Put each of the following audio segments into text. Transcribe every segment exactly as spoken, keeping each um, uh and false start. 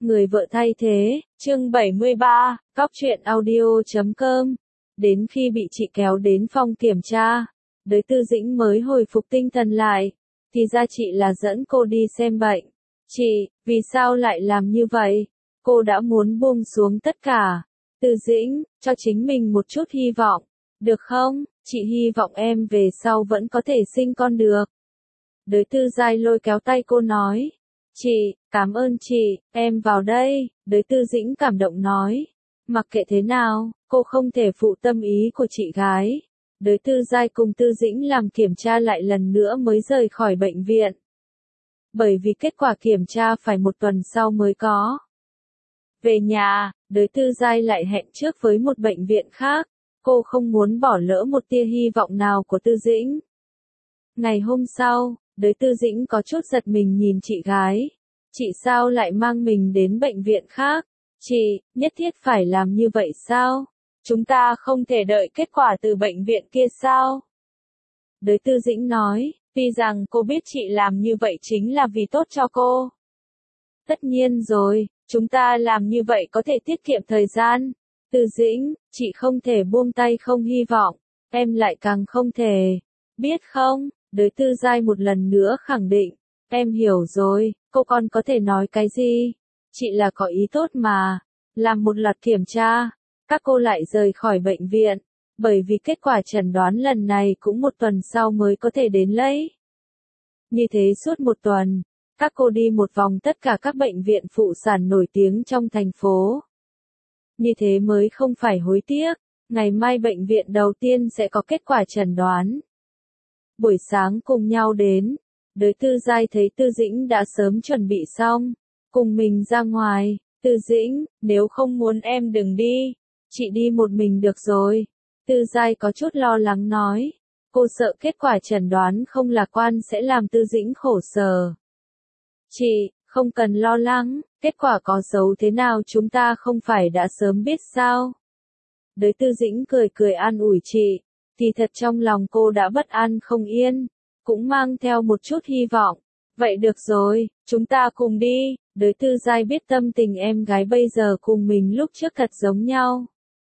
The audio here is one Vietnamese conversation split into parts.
Người vợ thay thế, chương bảy mươi ba, cóc truyện audio chấm com. Đến khi bị chị kéo đến phòng kiểm tra, đới Tư Dĩnh mới hồi phục tinh thần lại. Thì ra chị là dẫn cô đi xem bệnh. Chị, vì sao lại làm như vậy? Cô đã muốn buông xuống tất cả. Tư Dĩnh, cho chính mình một chút hy vọng. Được không? Chị hy vọng em về sau vẫn có thể sinh con được. Đới Tư Giai lôi kéo tay cô nói. Chị, cảm ơn chị, em vào đây, đới Tư Dĩnh cảm động nói. Mặc kệ thế nào, cô không thể phụ tâm ý của chị gái. Đới Tư Giai cùng Tư Dĩnh làm kiểm tra lại lần nữa mới rời khỏi bệnh viện. Bởi vì kết quả kiểm tra phải một tuần sau mới có. Về nhà, đới Tư Giai lại hẹn trước với một bệnh viện khác. Cô không muốn bỏ lỡ một tia hy vọng nào của Tư Dĩnh. Ngày hôm sau, đới Tư Dĩnh có chút giật mình nhìn chị gái. Chị sao lại mang mình đến bệnh viện khác? Chị, nhất thiết phải làm như vậy sao? Chúng ta không thể đợi kết quả từ bệnh viện kia sao? Đới Tư Dĩnh nói, tuy rằng cô biết chị làm như vậy chính là vì tốt cho cô. Tất nhiên rồi, chúng ta làm như vậy có thể tiết kiệm thời gian. Tư Dĩnh, chị không thể buông tay không hy vọng, em lại càng không thể. Biết không? Đới Tư Giai một lần nữa khẳng định, em hiểu rồi, cô còn có thể nói cái gì? Chị là có ý tốt mà. Làm một loạt kiểm tra, các cô lại rời khỏi bệnh viện, bởi vì kết quả chẩn đoán lần này cũng một tuần sau mới có thể đến lấy. Như thế suốt một tuần, các cô đi một vòng tất cả các bệnh viện phụ sản nổi tiếng trong thành phố. Như thế mới không phải hối tiếc, ngày mai bệnh viện đầu tiên sẽ có kết quả chẩn đoán. Buổi sáng cùng nhau đến, đới Tư Giai thấy Tư Dĩnh đã sớm chuẩn bị xong, cùng mình ra ngoài. Tư Dĩnh, nếu không muốn em đừng đi, chị đi một mình được rồi. Tư Giai có chút lo lắng nói, cô sợ kết quả chẩn đoán không lạc quan sẽ làm Tư Dĩnh khổ sở. Chị, không cần lo lắng, kết quả có xấu thế nào chúng ta không phải đã sớm biết sao? Đới Tư Dĩnh cười cười an ủi chị, thì thật trong lòng cô đã bất an không yên, cũng mang theo một chút hy vọng. Vậy được rồi, chúng ta cùng đi. Đới Tư Giai biết tâm tình em gái bây giờ cùng mình lúc trước thật giống nhau.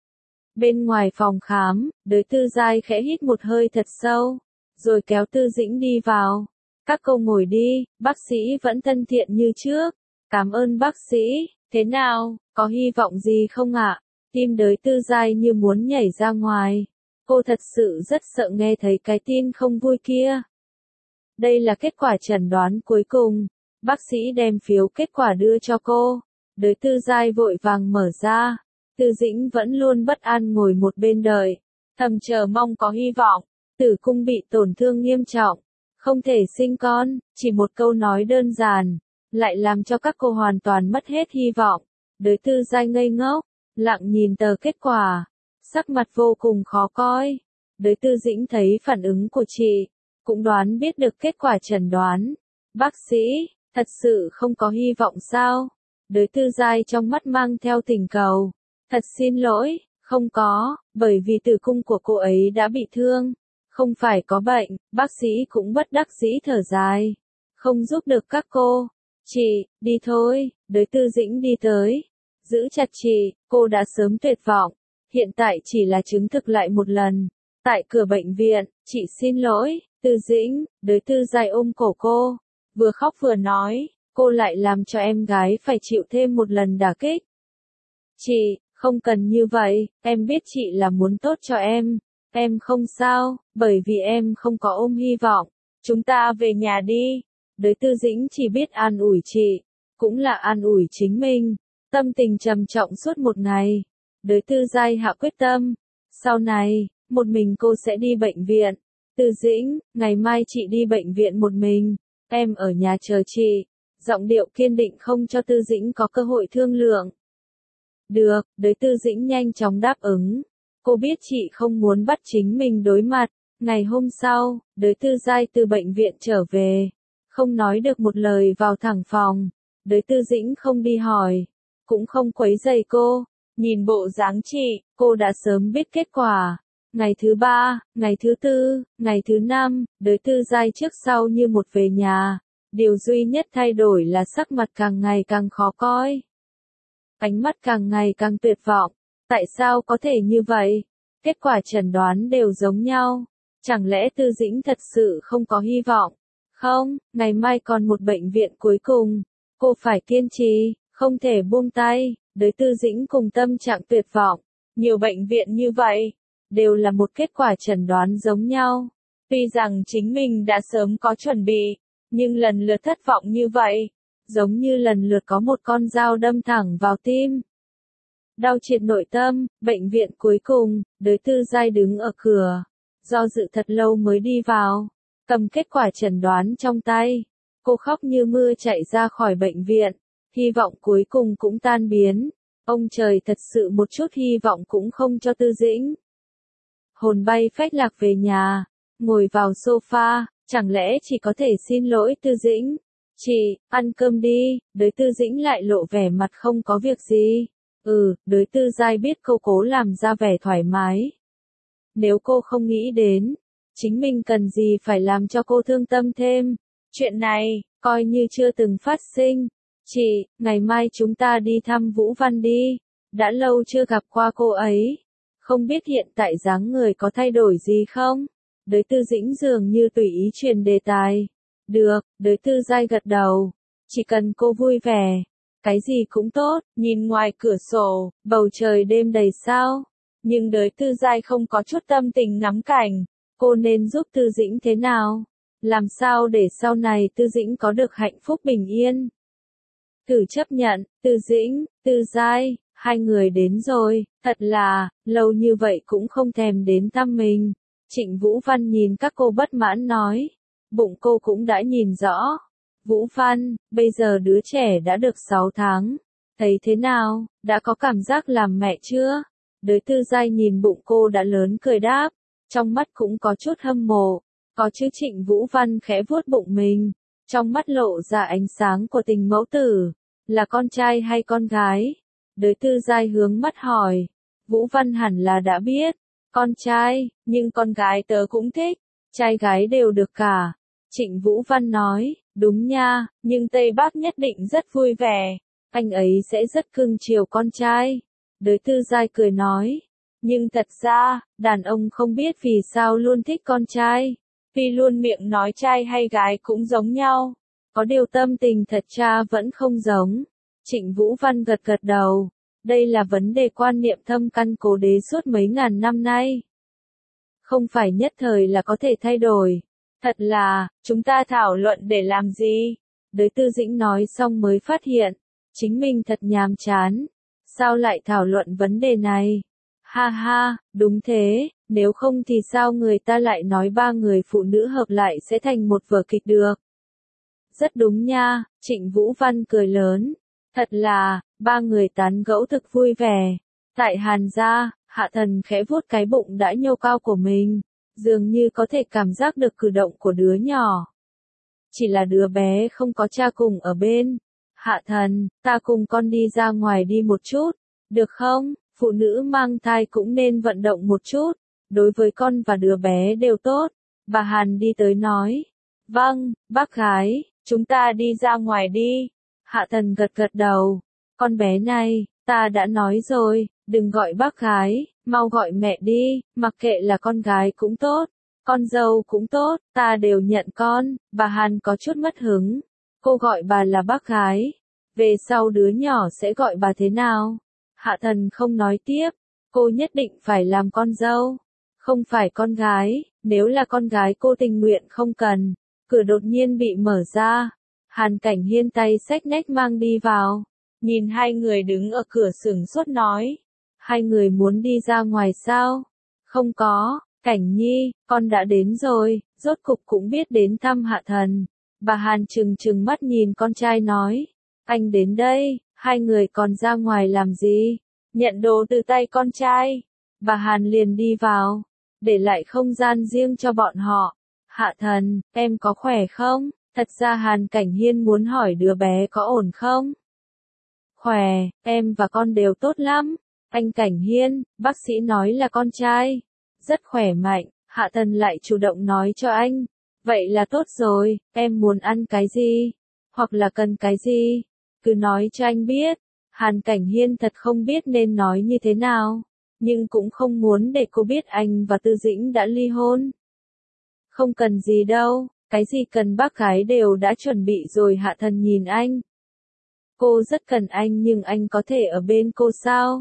Bên ngoài phòng khám, đới Tư Giai khẽ hít một hơi thật sâu, rồi kéo Tư Dĩnh đi vào. Các cô ngồi đi, bác sĩ vẫn thân thiện như trước. Cảm ơn bác sĩ, thế nào, có hy vọng gì không ạ? Tim đới Tư Giai như muốn nhảy ra ngoài. Cô thật sự rất sợ nghe thấy cái tin không vui kia. Đây là kết quả chẩn đoán cuối cùng. Bác sĩ đem phiếu kết quả đưa cho cô. Đới Tư Giai vội vàng mở ra. Tư Dĩnh vẫn luôn bất an ngồi một bên đợi, thầm chờ mong có hy vọng. Tử cung bị tổn thương nghiêm trọng, không thể sinh con. Chỉ một câu nói đơn giản, lại làm cho các cô hoàn toàn mất hết hy vọng. Đới Tư Giai ngây ngốc, lặng nhìn tờ kết quả, sắc mặt vô cùng khó coi. Đới Tư Dĩnh thấy phản ứng của chị, cũng đoán biết được kết quả chẩn đoán. Bác sĩ, thật sự không có hy vọng sao? Đới Tư Giai trong mắt mang theo tình cầu. Thật xin lỗi, không có, bởi vì tử cung của cô ấy đã bị thương. Không phải có bệnh, bác sĩ cũng bất đắc dĩ thở dài. Không giúp được các cô. Chị, đi thôi. Đới Tư Dĩnh đi tới, giữ chặt chị, cô đã sớm tuyệt vọng. Hiện tại chỉ là chứng thực lại một lần. Tại cửa bệnh viện, chị xin lỗi, Tư Dĩnh. Đới Tư Giai ôm cổ cô, vừa khóc vừa nói, cô lại làm cho em gái phải chịu thêm một lần đả kích. Chị, không cần như vậy, em biết chị là muốn tốt cho em. Em không sao, bởi vì em không có ôm hy vọng. Chúng ta về nhà đi. Đới Tư Dĩnh chỉ biết an ủi chị, cũng là an ủi chính mình. Tâm tình trầm trọng suốt một ngày. Đới Tư Giai hạ quyết tâm. Sau này, một mình cô sẽ đi bệnh viện. Tư Dĩnh, ngày mai chị đi bệnh viện một mình. Em ở nhà chờ chị. Giọng điệu kiên định không cho Tư Dĩnh có cơ hội thương lượng. Được, đới Tư Dĩnh nhanh chóng đáp ứng. Cô biết chị không muốn bắt chính mình đối mặt. Ngày hôm sau, đới Tư Giai từ bệnh viện trở về. Không nói được một lời vào thẳng phòng. Đới Tư Dĩnh không đi hỏi, cũng không quấy rầy cô. Nhìn bộ dáng chị, cô đã sớm biết kết quả. Ngày thứ ba, ngày thứ tư, ngày thứ năm, đới Tư Giai trước sau như một về nhà. Điều duy nhất thay đổi là sắc mặt càng ngày càng khó coi. ánh mắt càng ngày càng tuyệt vọng. Tại sao có thể như vậy? Kết quả chẩn đoán đều giống nhau. Chẳng lẽ Tư Dĩnh thật sự không có hy vọng? Không, ngày mai còn một bệnh viện cuối cùng. Cô phải kiên trì, không thể buông tay. Đới Tư Dĩnh cùng tâm trạng tuyệt vọng. Nhiều bệnh viện như vậy, đều là một kết quả chẩn đoán giống nhau. Tuy rằng chính mình đã sớm có chuẩn bị, nhưng lần lượt thất vọng như vậy, giống như lần lượt có một con dao đâm thẳng vào tim. Đau triệt nội tâm, bệnh viện cuối cùng, Đới Tư Giai đứng ở cửa, do dự thật lâu mới đi vào, cầm kết quả chẩn đoán trong tay. Cô khóc như mưa chạy ra khỏi bệnh viện, hy vọng cuối cùng cũng tan biến. Ông trời thật sự một chút hy vọng cũng không cho Tư Dĩnh. Hồn bay phách lạc về nhà, ngồi vào sofa, chẳng lẽ chỉ có thể xin lỗi Tư Dĩnh? Chị, ăn cơm đi. Đới Tư Dĩnh lại lộ vẻ mặt không có việc gì. Ừ, Đới Tư Giai biết cô cố làm ra vẻ thoải mái. Nếu cô không nghĩ đến, chính mình cần gì phải làm cho cô thương tâm thêm. Chuyện này, coi như chưa từng phát sinh. Chị, ngày mai chúng ta đi thăm Vũ Văn đi. Đã lâu chưa gặp qua cô ấy. Không biết hiện tại dáng người có thay đổi gì không? Đới Tư Dĩnh dường như tùy ý truyền đề tài. Được, Đới Tư Giai gật đầu. Chỉ cần cô vui vẻ, cái gì cũng tốt. Nhìn ngoài cửa sổ, bầu trời đêm đầy sao. Nhưng Đới Tư Giai không có chút tâm tình ngắm cảnh. Cô nên giúp Tư Dĩnh thế nào? Làm sao để sau này Tư Dĩnh có được hạnh phúc bình yên? Thử chấp nhận, Tư Dĩnh, Tư Giai, hai người đến rồi, thật là, lâu như vậy cũng không thèm đến thăm mình. Trịnh Vũ Văn nhìn các cô bất mãn nói, bụng cô cũng đã nhìn rõ. Vũ Văn, bây giờ đứa trẻ đã được sáu tháng, thấy thế nào, đã có cảm giác làm mẹ chưa? Đới Tư Giai nhìn bụng cô đã lớn cười đáp, trong mắt cũng có chút hâm mộ, có chứ. Trịnh Vũ Văn khẽ vuốt bụng mình, trong mắt lộ ra ánh sáng của tình mẫu tử, là con trai hay con gái? Đới Tư Giai hướng mắt hỏi, Vũ Văn hẳn là đã biết, con trai, nhưng con gái tớ cũng thích, trai gái đều được cả. Trịnh Vũ Văn nói, đúng nha, nhưng Tây Bắc nhất định rất vui vẻ, anh ấy sẽ rất cưng chiều con trai. Đới Tư Giai cười nói, nhưng thật ra, đàn ông không biết vì sao luôn thích con trai, vì luôn miệng nói trai hay gái cũng giống nhau, có điều tâm tình thật ra vẫn không giống. Trịnh Vũ Văn gật gật đầu, đây là vấn đề quan niệm thâm căn cố đế suốt mấy ngàn năm nay. Không phải nhất thời là có thể thay đổi. Thật là, chúng ta thảo luận để làm gì? Đới Tư Dĩnh nói xong mới phát hiện, chính mình thật nhàm chán. Sao lại thảo luận vấn đề này? Ha ha, đúng thế, nếu không thì sao người ta lại nói ba người phụ nữ hợp lại sẽ thành một vở kịch được? Rất đúng nha, Trịnh Vũ Văn cười lớn. Thật là, ba người tán gẫu thực vui vẻ. Tại Hàn gia, Hạ Thần khẽ vuốt cái bụng đã nhô cao của mình, dường như có thể cảm giác được cử động của đứa nhỏ. Chỉ là đứa bé không có cha cùng ở bên. Hạ Thần, ta cùng con đi ra ngoài đi một chút, được không? Phụ nữ mang thai cũng nên vận động một chút, đối với con và đứa bé đều tốt. Bà Hàn đi tới nói, vâng, bác gái, chúng ta đi ra ngoài đi. Hạ Thần gật gật đầu, con bé này, ta đã nói rồi, đừng gọi bác gái, mau gọi mẹ đi, mặc kệ là con gái cũng tốt, con dâu cũng tốt, ta đều nhận con. Bà Hàn có chút mất hứng, cô gọi bà là bác gái, về sau đứa nhỏ sẽ gọi bà thế nào? Hạ Thần không nói tiếp, cô nhất định phải làm con dâu, không phải con gái. Nếu là con gái cô tình nguyện không cần. Cửa đột nhiên bị mở ra, Hàn Cảnh Hiên tay xách nách mang đi vào, nhìn hai người đứng ở cửa sửng sốt nói, hai người muốn đi ra ngoài sao? Không có, Cảnh Nhi, con đã đến rồi, rốt cục cũng biết đến thăm Hạ Thần. Bà Hàn trừng trừng mắt nhìn con trai nói, anh đến đây, hai người còn ra ngoài làm gì? Nhận đồ từ tay con trai. Bà Hàn liền đi vào, để lại không gian riêng cho bọn họ. Hạ Thần, em có khỏe không? Thật ra Hàn Cảnh Hiên muốn hỏi đứa bé có ổn không? Khỏe, em và con đều tốt lắm. Anh Cảnh Hiên, bác sĩ nói là con trai rất khỏe mạnh. Hạ Thần lại chủ động nói cho anh, vậy là tốt rồi, em muốn ăn cái gì? Hoặc là cần cái gì? Cứ nói cho anh biết. Hàn Cảnh Hiên thật không biết nên nói như thế nào, nhưng cũng không muốn để cô biết anh và Tư Dĩnh đã ly hôn. Không cần gì đâu, cái gì cần bác gái đều đã chuẩn bị rồi. Hạ Thần nhìn anh. Cô rất cần anh nhưng anh có thể ở bên cô sao?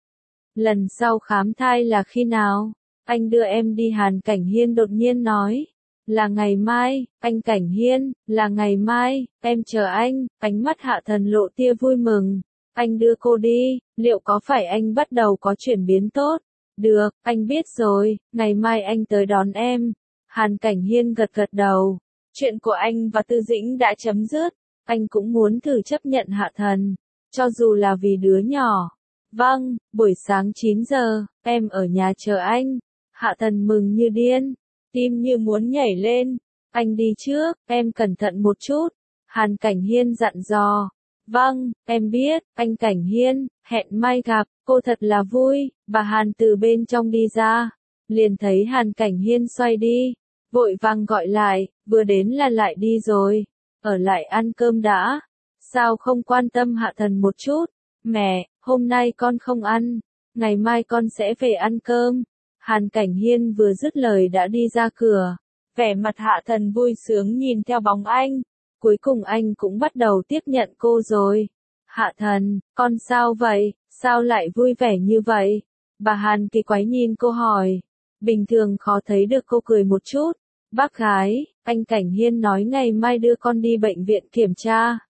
Lần sau khám thai là khi nào? Anh đưa em đi. Hàn Cảnh Hiên đột nhiên nói. Là ngày mai. Anh Cảnh Hiên, là ngày mai, em chờ anh. Ánh mắt Hạ Thần lộ tia vui mừng. Anh đưa cô đi, liệu có phải anh bắt đầu có chuyển biến tốt? Được, anh biết rồi, ngày mai anh tới đón em. Hàn Cảnh Hiên gật gật đầu. Chuyện của anh và Tư Dĩnh đã chấm dứt. Anh cũng muốn thử chấp nhận Hạ Thần, cho dù là vì đứa nhỏ. Vâng, buổi sáng chín giờ, em ở nhà chờ anh. Hạ Thần mừng như điên, tim như muốn nhảy lên. Anh đi trước, em cẩn thận một chút. Hàn Cảnh Hiên dặn dò. Vâng, em biết. Anh Cảnh Hiên, hẹn mai gặp. Cô thật là vui. Bà Hàn từ bên trong đi ra, liền thấy Hàn Cảnh Hiên xoay đi, vội vàng gọi lại. Vừa đến là lại đi rồi. Ở lại ăn cơm đã. Sao không quan tâm Hạ Thần một chút? Mẹ, hôm nay con không ăn, ngày mai con sẽ về ăn cơm. Hàn Cảnh Hiên vừa dứt lời đã đi ra cửa. Vẻ mặt Hạ Thần vui sướng nhìn theo bóng anh. Cuối cùng anh cũng bắt đầu tiếp nhận cô rồi. Hạ Thần, con sao vậy? Sao lại vui vẻ như vậy? Bà Hàn kỳ quái nhìn cô hỏi. Bình thường khó thấy được cô cười một chút. Bác gái, anh Cảnh Hiên nói ngày mai đưa con đi bệnh viện kiểm tra.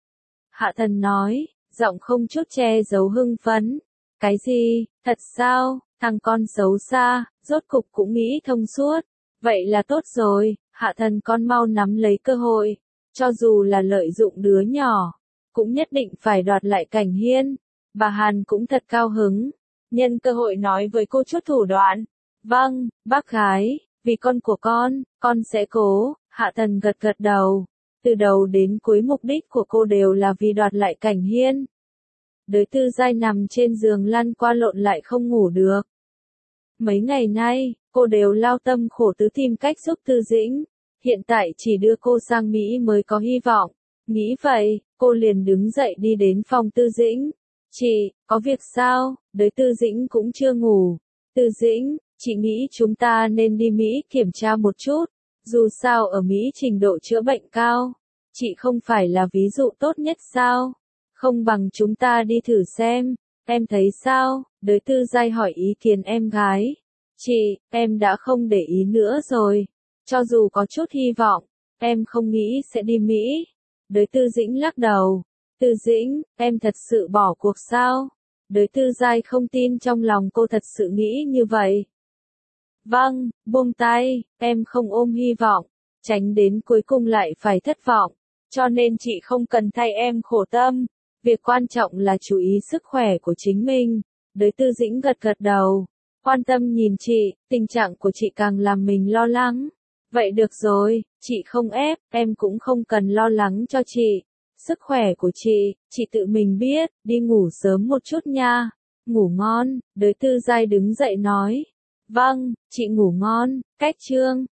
Hạ Thần nói, giọng không chút che giấu hưng phấn. Cái gì? Thật sao? Thằng con xấu xa, rốt cục cũng nghĩ thông suốt. Vậy là tốt rồi. Hạ Thần con mau nắm lấy cơ hội. Cho dù là lợi dụng đứa nhỏ, cũng nhất định phải đoạt lại Cảnh Hiên. Bà Hàn cũng thật cao hứng. Nhân cơ hội nói với cô chút thủ đoạn. Vâng, bác gái, vì con của con, con sẽ cố. Hạ Thần gật gật đầu. Từ đầu đến cuối mục đích của cô đều là vì đoạt lại Cảnh Hiên. Đới Tư Giai nằm trên giường lăn qua lộn lại không ngủ được. Mấy ngày nay, cô đều lao tâm khổ tứ tìm cách giúp Tư Dĩnh. Hiện tại chỉ đưa cô sang Mỹ mới có hy vọng. Nghĩ vậy, cô liền đứng dậy đi đến phòng Tư Dĩnh. Chị, có việc sao? Đới Tư Dĩnh cũng chưa ngủ. Tư Dĩnh, chị nghĩ chúng ta nên đi Mỹ kiểm tra một chút. Dù sao ở Mỹ trình độ chữa bệnh cao. Chị không phải là ví dụ tốt nhất sao? Không bằng chúng ta đi thử xem. Em thấy sao? Đới Tư Giai hỏi ý kiến em gái. Chị, em đã không để ý nữa rồi. Cho dù có chút hy vọng, em không nghĩ sẽ đi Mỹ. Đới Tư Dĩnh lắc đầu. Tư Dĩnh, em thật sự bỏ cuộc sao? Đới Tư Giai không tin trong lòng cô thật sự nghĩ như vậy. Vâng, buông tay, em không ôm hy vọng, tránh đến cuối cùng lại phải thất vọng. Cho nên chị không cần thay em khổ tâm. Việc quan trọng là chú ý sức khỏe của chính mình. Đới Tư Dĩnh gật gật đầu. Quan tâm nhìn chị, tình trạng của chị càng làm mình lo lắng. Vậy được rồi, chị không ép, em cũng không cần lo lắng cho chị. Sức khỏe của chị, chị tự mình biết, đi ngủ sớm một chút nha. Ngủ ngon. Đới Tư Giai đứng dậy nói. Vâng, chị ngủ ngon. Cách chương